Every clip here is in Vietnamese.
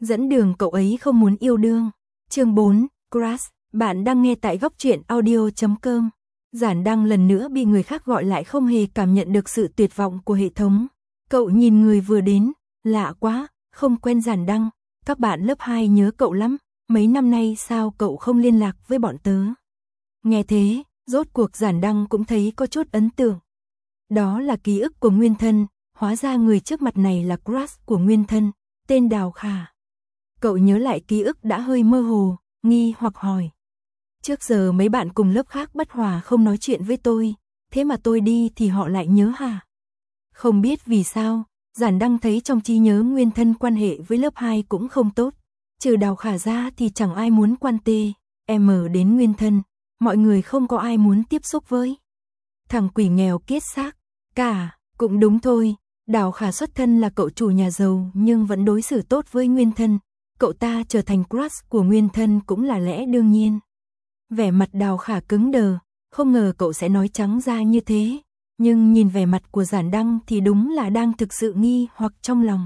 dẫn đường cậu ấy không muốn yêu đương. Chương 4, Crush, bạn đang nghe tại góc truyện audio.com. Giản Đăng lần nữa bị người khác gọi lại không hề cảm nhận được sự tuyệt vọng của hệ thống. Cậu nhìn người vừa đến, lạ quá, không quen Giản Đăng, các bạn lớp 2 nhớ cậu lắm, mấy năm nay sao cậu không liên lạc với bọn tớ. Nghe thế, rốt cuộc Giản Đăng cũng thấy có chút ấn tượng. Đó là ký ức của nguyên thân, hóa ra người trước mặt này là crush của nguyên thân, tên Đào Khả. Cậu nhớ lại ký ức đã hơi mơ hồ, nghi hoặc hỏi. Trước giờ mấy bạn cùng lớp khác bất hòa không nói chuyện với tôi, thế mà tôi đi thì họ lại nhớ hả? Không biết vì sao, Giản Đăng thấy trong trí nhớ nguyên thân quan hệ với lớp 2 cũng không tốt. Trừ Đào Khả ra thì chẳng ai muốn quan tê, đến nguyên thân, mọi người không có ai muốn tiếp xúc với. Thằng quỷ nghèo kiết xác, cũng đúng thôi, Đào Khả xuất thân là cậu chủ nhà giàu nhưng vẫn đối xử tốt với nguyên thân. Cậu ta trở thành crush của nguyên thân cũng là lẽ đương nhiên. Vẻ mặt Đào Khả cứng đờ, không ngờ cậu sẽ nói trắng ra như thế. Nhưng nhìn vẻ mặt của Giản Đăng thì đúng là đang thực sự nghi hoặc trong lòng.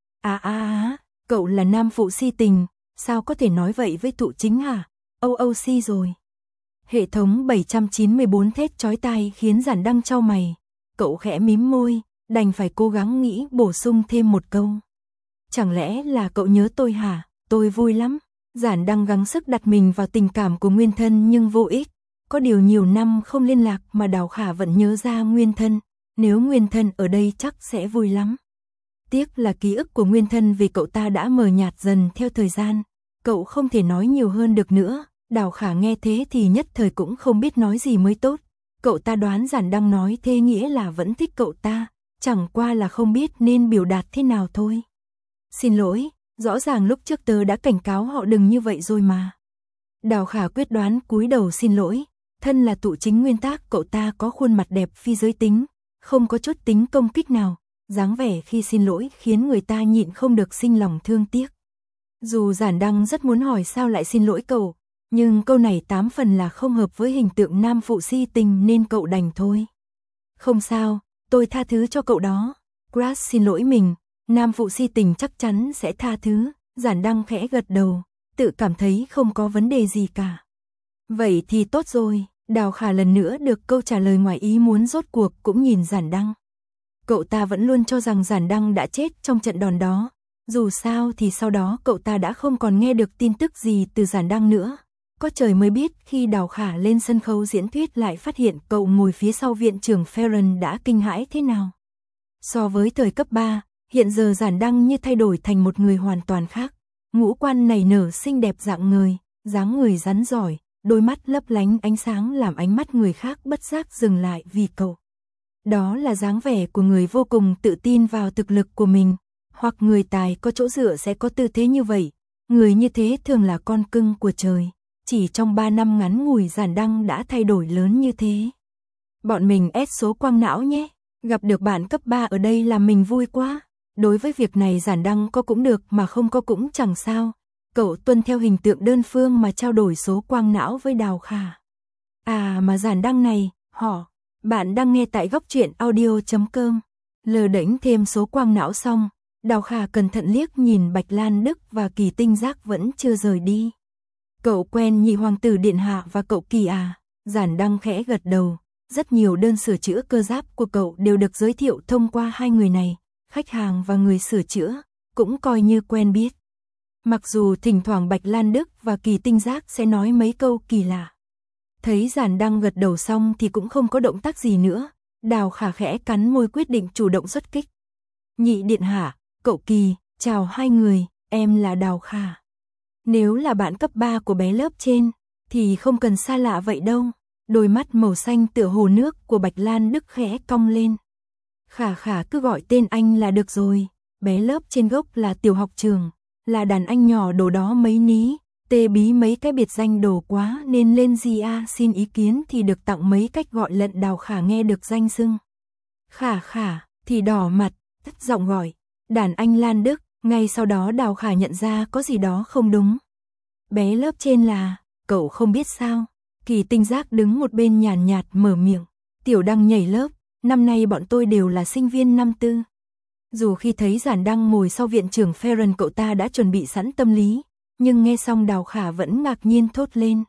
Cậu là nam phụ si tình, sao có thể nói vậy với thụ chính hả? OOC rồi. Hệ thống 794 thét chói tai khiến Giản Đăng chau mày. Cậu khẽ mím môi, đành phải cố gắng nghĩ bổ sung thêm một câu. Chẳng lẽ là cậu nhớ tôi hả? Tôi vui lắm. Giản Đăng gắng sức đặt mình vào tình cảm của nguyên thân nhưng vô ích. Có điều nhiều năm không liên lạc mà Đào Khả vẫn nhớ ra nguyên thân. Nếu nguyên thân ở đây chắc sẽ vui lắm. Tiếc là ký ức của nguyên thân vì cậu ta đã mờ nhạt dần theo thời gian. Cậu không thể nói nhiều hơn được nữa. Đào Khả nghe thế thì nhất thời cũng không biết nói gì mới tốt. Cậu ta đoán Giản Đăng nói thế nghĩa là vẫn thích cậu ta. Chẳng qua là không biết nên biểu đạt thế nào thôi. Xin lỗi, rõ ràng lúc trước tớ đã cảnh cáo họ đừng như vậy rồi mà. Đào Khả quyết đoán cúi đầu xin lỗi. Thân là tụ chính nguyên tác, cậu ta có khuôn mặt đẹp phi giới tính, không có chút tính công kích nào. Dáng vẻ khi xin lỗi khiến người ta nhịn không được sinh lòng thương tiếc. Dù Giản Đăng rất muốn hỏi sao lại xin lỗi cậu, nhưng câu này 8 phần là không hợp với hình tượng nam phụ si tình nên cậu đành thôi. Không sao, tôi tha thứ cho cậu đó. Crush xin lỗi mình, nam phụ si tình chắc chắn sẽ tha thứ. Giản Đăng khẽ gật đầu, tự cảm thấy không có vấn đề gì cả. Vậy thì tốt rồi, Đào Khả lần nữa được câu trả lời ngoài ý muốn rốt cuộc cũng nhìn Giản Đăng. Cậu ta vẫn luôn cho rằng Giản Đăng đã chết trong trận đòn đó. Dù sao thì sau đó cậu ta đã không còn nghe được tin tức gì từ Giản Đăng nữa. Có trời mới biết khi Đào Khả lên sân khấu diễn thuyết lại phát hiện cậu ngồi phía sau viện trưởng Ferren đã kinh hãi thế nào. So với thời cấp 3, hiện giờ Giản Đăng như thay đổi thành một người hoàn toàn khác. Ngũ quan nảy nở xinh đẹp dạng người, dáng người rắn giỏi, đôi mắt lấp lánh ánh sáng làm ánh mắt người khác bất giác dừng lại vì cậu. Đó là dáng vẻ của người vô cùng tự tin vào thực lực của mình, hoặc người tài có chỗ dựa sẽ có tư thế như vậy. Người như thế thường là con cưng của trời. Chỉ trong 3 năm ngắn ngủi Giản Đăng đã thay đổi lớn như thế. Bọn mình ép số quang não nhé. Gặp được bạn cấp 3 ở đây làm mình vui quá. Đối với việc này Giản Đăng có cũng được mà không có cũng chẳng sao. Cậu tuân theo hình tượng đơn phương mà trao đổi số quang não với Đào Khả. Mà Giản Đăng này, bạn đang nghe tại góc truyện audio.com. Lờ đễnh thêm số quang não xong, Đào Khả cẩn thận liếc nhìn Bạch Lan Đức và Kỳ Tinh Giác vẫn chưa rời đi. Cậu quen nhị hoàng tử điện hạ và cậu Kỳ à? Giản Đăng khẽ gật đầu. Rất nhiều đơn sửa chữa cơ giáp của cậu đều được giới thiệu thông qua hai người này. Khách hàng và người sửa chữa cũng coi như quen biết. Mặc dù thỉnh thoảng Bạch Lan Đức và Kỳ Tinh Giác sẽ nói mấy câu kỳ lạ. Thấy Giản Đăng gật đầu xong thì cũng không có động tác gì nữa. Đào Khả khẽ cắn môi quyết định chủ động xuất kích. Nhị điện hạ, cậu Kỳ, chào hai người, em là Đào Khả. Nếu là bạn cấp 3 của bé lớp trên, thì không cần xa lạ vậy đâu. Đôi mắt màu xanh tựa hồ nước của Bạch Lan Đức khẽ cong lên. Khả cứ gọi tên anh là được rồi. Bé lớp trên gốc là tiểu học trường, là đàn anh nhỏ đồ đó mấy ní. Tê bí mấy cái biệt danh đồ quá nên lên GA xin ý kiến thì được tặng mấy cách gọi lận. Đào Khả nghe được danh xưng Khả thì đỏ mặt, thất giọng gọi đàn anh Lan Đức. Ngay sau đó Đào Khả nhận ra có gì đó không đúng. Bé lớp trên là, cậu không biết sao? Kỳ Tinh Giác đứng một bên nhàn nhạt mở miệng. Tiểu Đăng nhảy lớp, năm nay bọn tôi đều là sinh viên năm tư. Dù khi thấy Giản Đăng ngồi sau viện trưởng Ferren cậu ta đã chuẩn bị sẵn tâm lý, nhưng nghe xong Đào Khả vẫn ngạc nhiên thốt lên.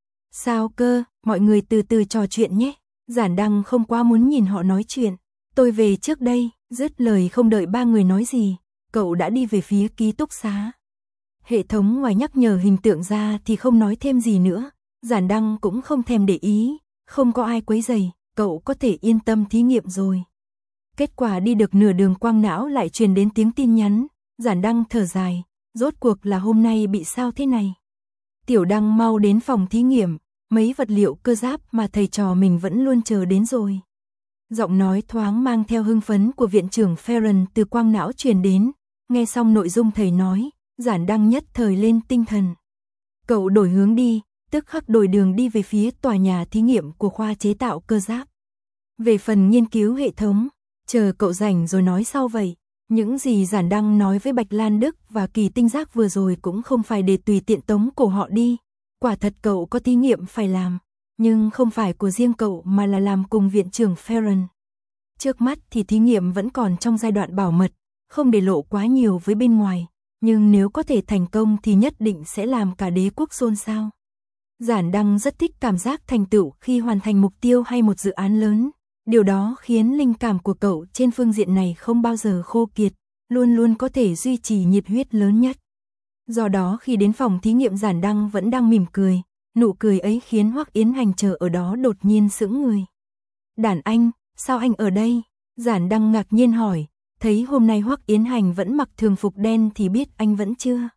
Sao cơ, mọi người từ từ trò chuyện nhé. Giản Đăng không quá muốn nhìn họ nói chuyện. Tôi về trước đây, dứt lời không đợi ba người nói gì, cậu đã đi về phía ký túc xá. Hệ thống ngoài nhắc nhở hình tượng ra thì không nói thêm gì nữa, Giản Đăng cũng không thèm để ý, không có ai quấy rầy, cậu có thể yên tâm thí nghiệm rồi. Kết quả đi được nửa đường quang não lại truyền đến tiếng tin nhắn, Giản Đăng thở dài, rốt cuộc là hôm nay bị sao thế này. Tiểu Đăng mau đến phòng thí nghiệm, mấy vật liệu cơ giáp mà thầy trò mình vẫn luôn chờ đến rồi. Giọng nói thoáng mang theo hưng phấn của viện trưởng Ferren từ quang não truyền đến, nghe xong nội dung thầy nói, Giản Đăng nhất thời lên tinh thần. Cậu đổi hướng đi, tức khắc đổi đường đi về phía tòa nhà thí nghiệm của khoa chế tạo cơ giáp. Về phần nghiên cứu hệ thống, chờ cậu rảnh rồi nói sau vậy. Những gì Giản Đăng nói với Bạch Lan Đức và Kỳ Tinh Giác vừa rồi cũng không phải để tùy tiện tống cổ họ đi. Quả thật cậu có thí nghiệm phải làm, nhưng không phải của riêng cậu mà là làm cùng viện trưởng Ferren. Trước mắt thì thí nghiệm vẫn còn trong giai đoạn bảo mật, không để lộ quá nhiều với bên ngoài, nhưng nếu có thể thành công thì nhất định sẽ làm cả đế quốc xôn xao. Giản Đăng rất thích cảm giác thành tựu khi hoàn thành mục tiêu hay một dự án lớn. Điều đó khiến linh cảm của cậu trên phương diện này không bao giờ khô kiệt, luôn luôn có thể duy trì nhiệt huyết lớn nhất. Do đó khi đến phòng thí nghiệm Giản Đăng vẫn đang mỉm cười, nụ cười ấy khiến Hoắc Yến Hành chờ ở đó đột nhiên sững người. Đàn anh, sao anh ở đây? Giản Đăng ngạc nhiên hỏi, thấy hôm nay Hoắc Yến Hành vẫn mặc thường phục đen thì biết anh vẫn chưa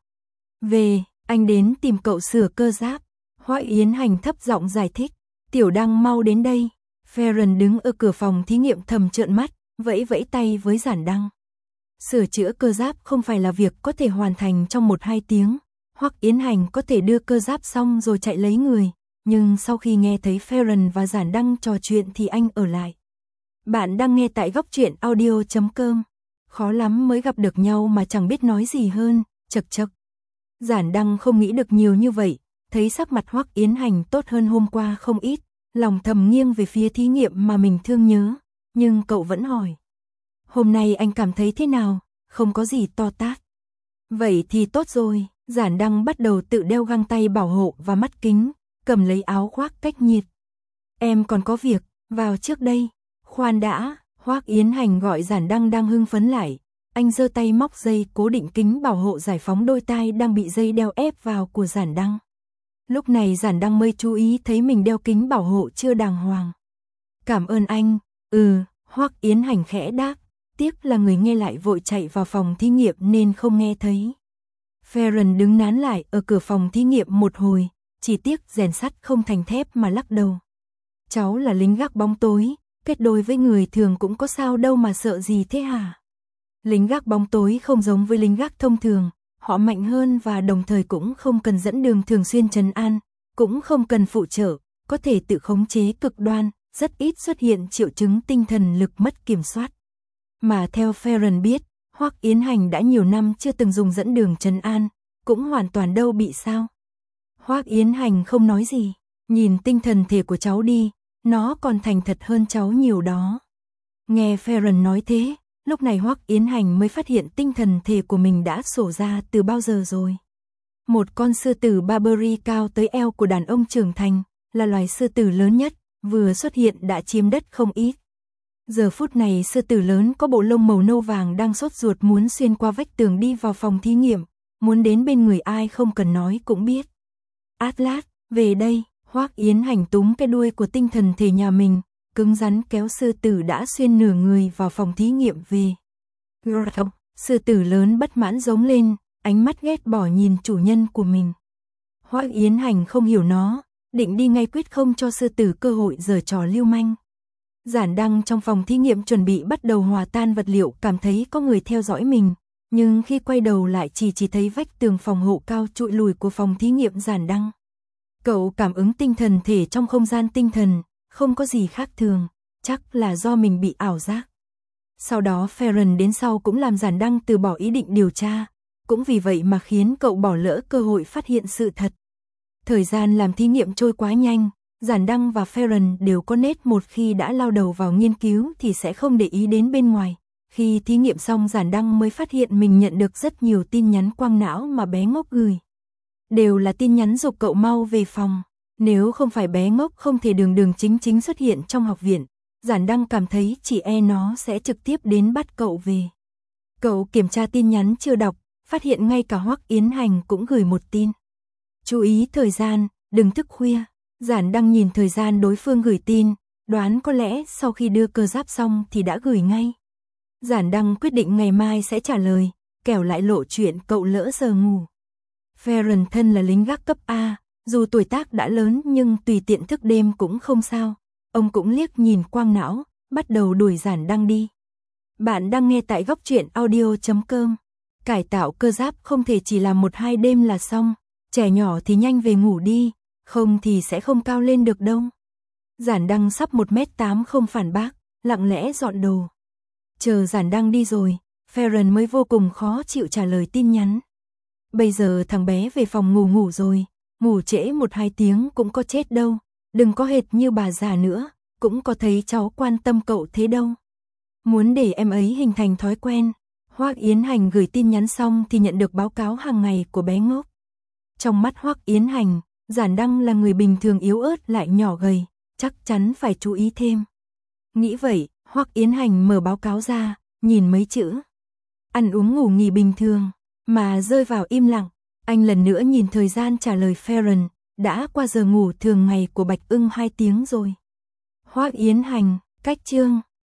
về, anh đến tìm cậu sửa cơ giáp. Hoắc Yến Hành thấp giọng giải thích, Tiểu Đăng mau đến đây. Ferren đứng ở cửa phòng thí nghiệm thầm trợn mắt, vẫy vẫy tay với Giản Đăng. Sửa chữa cơ giáp không phải là việc có thể hoàn thành trong 1-2 tiếng, Hoắc Yến Hành có thể đưa cơ giáp xong rồi chạy lấy người, nhưng sau khi nghe thấy Ferren và Giản Đăng trò chuyện thì anh ở lại. Bạn đang nghe tại góc truyện audio.com. Khó lắm mới gặp được nhau mà chẳng biết nói gì hơn, chật chật. Giản Đăng không nghĩ được nhiều như vậy, thấy sắc mặt Hoắc Yến Hành tốt hơn hôm qua không ít, lòng thầm nghiêng về phía thí nghiệm mà mình thương nhớ, nhưng cậu vẫn hỏi. Hôm nay anh cảm thấy thế nào, không có gì to tát. Vậy thì tốt rồi, Giản Đăng bắt đầu tự đeo găng tay bảo hộ và mắt kính, cầm lấy áo khoác cách nhiệt. Em còn có việc, vào trước đây. Khoan đã, Hoắc Yến Hành gọi Giản Đăng đang hưng phấn lại. Anh giơ tay móc dây cố định kính bảo hộ giải phóng đôi tai đang bị dây đeo ép vào của Giản Đăng. Lúc này Giản Đăng mới chú ý thấy mình đeo kính bảo hộ chưa đàng hoàng. Cảm ơn anh, Hoắc Yến Hành khẽ đáp, tiếc là người nghe lại vội chạy vào phòng thí nghiệm nên không nghe thấy. Ferren đứng nán lại ở cửa phòng thí nghiệm một hồi, chỉ tiếc rèn sắt không thành thép mà lắc đầu. Cháu là lính gác bóng tối, kết đôi với người thường cũng có sao đâu mà sợ gì thế hả? Lính gác bóng tối không giống với lính gác thông thường, họ mạnh hơn và đồng thời cũng không cần dẫn đường thường xuyên trấn an, cũng không cần phụ trợ, có thể tự khống chế cực đoan, rất ít xuất hiện triệu chứng tinh thần lực mất kiểm soát. Mà theo Ferren biết, Hoắc Yến Hành đã nhiều năm chưa từng dùng dẫn đường trấn an, cũng hoàn toàn đâu bị sao. Hoắc Yến Hành không nói gì, nhìn tinh thần thể của cháu đi, nó còn thành thật hơn cháu nhiều đó. Nghe Ferren nói thế, lúc này Hoắc Yến Hành mới phát hiện tinh thần thể của mình đã sổ ra từ bao giờ rồi. Một con sư tử Barbary cao tới eo của đàn ông trưởng thành, là loài sư tử lớn nhất, vừa xuất hiện đã chiếm đất không ít. Giờ phút này sư tử lớn có bộ lông màu nâu vàng đang sốt ruột muốn xuyên qua vách tường đi vào phòng thí nghiệm, muốn đến bên người ai không cần nói cũng biết. Atlas, về đây, Hoắc Yến Hành túm cái đuôi của tinh thần thể nhà mình, cứng rắn kéo sư tử đã xuyên nửa người vào phòng thí nghiệm về. Sư tử lớn bất mãn giống lên, ánh mắt ghét bỏ nhìn chủ nhân của mình. Hoắc Yến Hành không hiểu nó, định đi ngay quyết không cho sư tử cơ hội giở trò lưu manh. Giản Đăng trong phòng thí nghiệm chuẩn bị bắt đầu hòa tan vật liệu cảm thấy có người theo dõi mình, nhưng khi quay đầu lại chỉ thấy vách tường phòng hộ cao trụi lùi của phòng thí nghiệm Giản Đăng. Cậu cảm ứng tinh thần thể trong không gian tinh thần, không có gì khác thường, chắc là do mình bị ảo giác. Sau đó Ferren đến sau cũng làm Giản Đăng từ bỏ ý định điều tra, cũng vì vậy mà khiến cậu bỏ lỡ cơ hội phát hiện sự thật. Thời gian làm thí nghiệm trôi quá nhanh, Giản Đăng và Ferren đều có nét một khi đã lao đầu vào nghiên cứu thì sẽ không để ý đến bên ngoài, Khi thí nghiệm xong Giản Đăng mới phát hiện mình nhận được rất nhiều tin nhắn quang não mà bé ngốc gửi. Đều là tin nhắn giục cậu mau về phòng. Nếu không phải bé ngốc không thể đường chính xuất hiện trong học viện, Giản Đăng cảm thấy chỉ nó sẽ trực tiếp đến bắt cậu về. Cậu kiểm tra tin nhắn chưa đọc, phát hiện ngay cả Hoắc Yến Hành cũng gửi một tin. Chú ý thời gian, đừng thức khuya. Giản Đăng nhìn thời gian đối phương gửi tin, đoán có lẽ sau khi đưa cơ giáp xong thì đã gửi ngay. Giản Đăng quyết định ngày mai sẽ trả lời, kẻo lại lộ chuyện cậu lỡ giờ ngủ. Ferren thân là lính gác cấp A, dù tuổi tác đã lớn nhưng tùy tiện thức đêm cũng không sao. Ông cũng liếc nhìn quang não, bắt đầu đuổi Giản Đăng đi. Bạn đang nghe tại góc truyện audio.com. Cải tạo cơ giáp không thể chỉ làm 1-2 đêm là xong, trẻ nhỏ thì nhanh về ngủ đi, không thì sẽ không cao lên được đâu. Giản Đăng sắp 1m8 không phản bác, lặng lẽ dọn đồ. Chờ Giản Đăng đi rồi, Ferren mới vô cùng khó chịu trả lời tin nhắn. Bây giờ thằng bé về phòng ngủ rồi, ngủ trễ 1-2 tiếng cũng có chết đâu, đừng có hệt như bà già nữa, cũng có thấy cháu quan tâm cậu thế đâu. Muốn để em ấy hình thành thói quen, Hoắc Yến Hành gửi tin nhắn xong thì nhận được báo cáo hàng ngày của bé ngốc. Trong mắt Hoắc Yến Hành, Giản Đăng là người bình thường yếu ớt lại nhỏ gầy, chắc chắn phải chú ý thêm. Nghĩ vậy, Hoắc Yến Hành mở báo cáo ra, nhìn mấy chữ. Ăn uống ngủ nghỉ bình thường, mà rơi vào im lặng. Anh lần nữa nhìn thời gian trả lời Ferren, đã qua giờ ngủ thường ngày của Bạch Ưng 2 tiếng rồi. Hoắc Yến Hành, cách chương.